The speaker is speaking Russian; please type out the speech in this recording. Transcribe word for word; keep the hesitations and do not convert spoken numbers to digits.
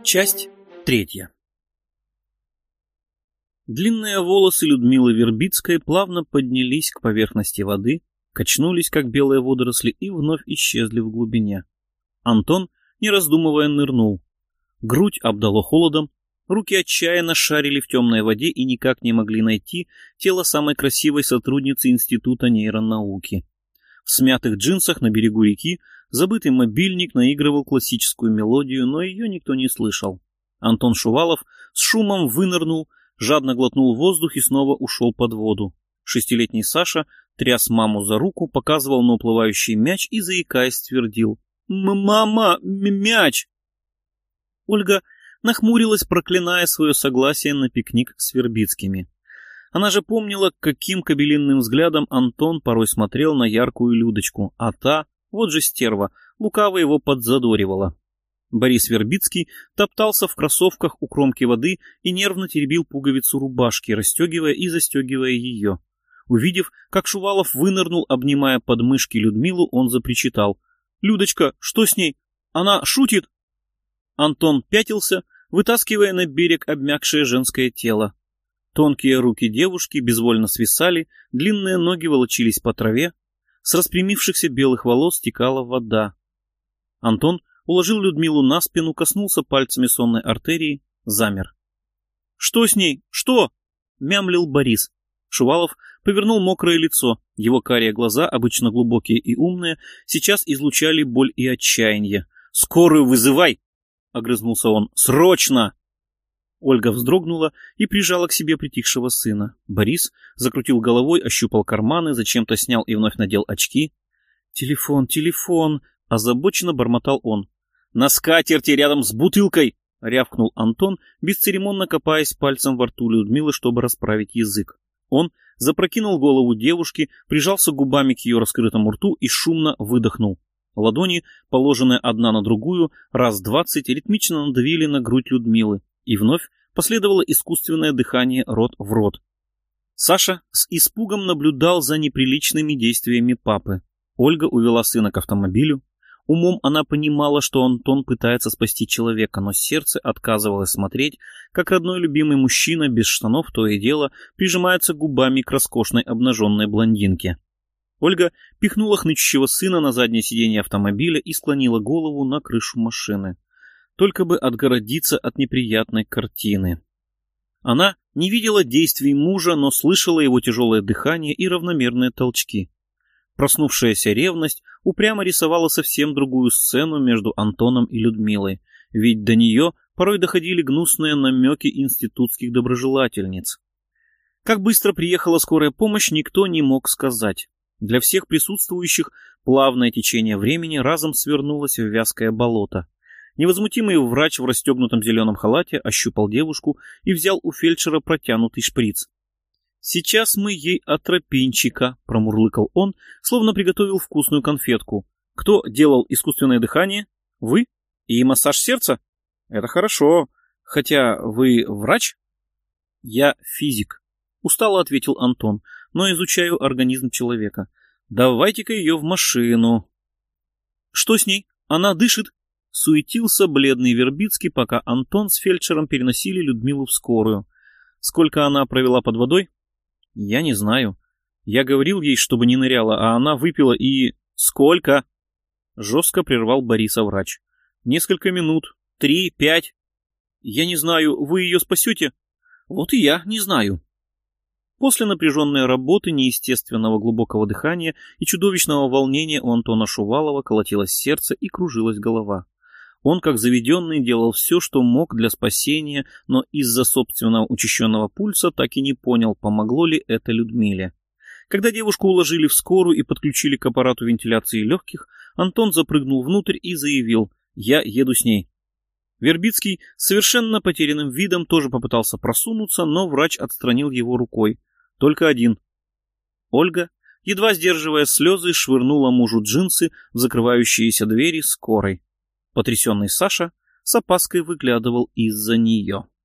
Часть третья. Длинные волосы Людмилы Вербицкой плавно поднялись к поверхности воды, качнулись, как белые водоросли, и вновь исчезли в глубине. Антон, не раздумывая, нырнул. Грудь обдало холодом, руки отчаянно шарили в темной воде и никак не могли найти тело самой красивой сотрудницы Института нейронауки. В смятых джинсах на берегу реки забытый мобильник наигрывал классическую мелодию, но ее никто не слышал. Антон Шувалов с шумом вынырнул, жадно глотнул воздух и снова ушел под воду. Шестилетний Саша тряс маму за руку, показывал на уплывающий мяч и, заикаясь, твердил: «Мама, мяч!» Ольга нахмурилась, проклиная свое согласие на пикник с Вербицкими. Она же помнила, каким кобелиным взглядом Антон порой смотрел на яркую Людочку, а та, вот же стерва, лукаво его подзадоривала. Борис Вербицкий топтался в кроссовках у кромки воды и нервно теребил пуговицу рубашки, расстегивая и застегивая ее. Увидев, как Шувалов вынырнул, обнимая подмышки Людмилу, он запричитал: «Людочка, что с ней? Она шутит?» Антон пятился, вытаскивая на берег обмякшее женское тело. Тонкие руки девушки безвольно свисали, длинные ноги волочились по траве, с распрямившихся белых волос стекала вода. Антон уложил Людмилу на спину, коснулся пальцами сонной артерии, замер. «Что с ней? Что?» — мямлил Борис. Шувалов повернул мокрое лицо. Его карие глаза, обычно глубокие и умные, сейчас излучали боль и отчаяние. «Скорую вызывай!» — огрызнулся он. «Срочно!» Ольга вздрогнула и прижала к себе притихшего сына. Борис закрутил головой, ощупал карманы, зачем-то снял и вновь надел очки. «Телефон, телефон!» — озабоченно бормотал он. «На скатерти рядом с бутылкой!» — рявкнул Антон, бесцеремонно копаясь пальцем во рту Людмилы, чтобы расправить язык. Он запрокинул голову девушки, прижался губами к ее раскрытому рту и шумно выдохнул. Ладони, положенные одна на другую, раз двадцать ритмично надавили на грудь Людмилы, и вновь последовало искусственное дыхание рот в рот. Саша с испугом наблюдал за неприличными действиями папы. Ольга увела сына к автомобилю. Умом она понимала, что Антон пытается спасти человека, но сердце отказывалось смотреть, как родной любимый мужчина без штанов то и дело прижимается губами к роскошной обнаженной блондинке. Ольга пихнула хнычущего сына на заднее сиденье автомобиля и склонила голову на крышу машины. Только бы отгородиться от неприятной картины. Она не видела действий мужа, но слышала его тяжелое дыхание и равномерные толчки. Проснувшаяся ревность упрямо рисовала совсем другую сцену между Антоном и Людмилой, ведь до нее порой доходили гнусные намеки институтских доброжелательниц. Как быстро приехала скорая помощь, никто не мог сказать. Для всех присутствующих плавное течение времени разом свернулось в вязкое болото. Невозмутимый врач в расстегнутом зеленом халате ощупал девушку и взял у фельдшера протянутый шприц. «Сейчас мы ей атропинчика», — промурлыкал он, словно приготовил вкусную конфетку. «Кто делал искусственное дыхание? Вы? И массаж сердца? Это хорошо. Хотя вы врач?» «Я физик», — устало ответил Антон, «но изучаю организм человека. Давайте-ка ее в машину». «Что с ней? Она дышит?» — суетился бледный Вербицкий, пока Антон с фельдшером переносили Людмилу в скорую. «Сколько она провела под водой?» «Я не знаю. Я говорил ей, чтобы не ныряла, а она выпила и...» «Сколько?» — жестко прервал Бориса врач. «Несколько минут. Три, пять. Я не знаю, вы ее спасете?» «Вот и я не знаю». После напряженной работы, неестественного глубокого дыхания и чудовищного волнения у Антона Шувалова колотилось сердце и кружилась голова. Он, как заведенный, делал все, что мог для спасения, но из-за собственного учащенного пульса так и не понял, помогло ли это Людмиле. Когда девушку уложили в скорую и подключили к аппарату вентиляции легких, Антон запрыгнул внутрь и заявил: «Я еду с ней». Вербицкий с совершенно потерянным видом тоже попытался просунуться, но врач отстранил его рукой. Только один. Ольга, едва сдерживая слезы, швырнула мужу джинсы в закрывающиеся двери скорой. Потрясенный Саша с опаской выглядывал из-за нее.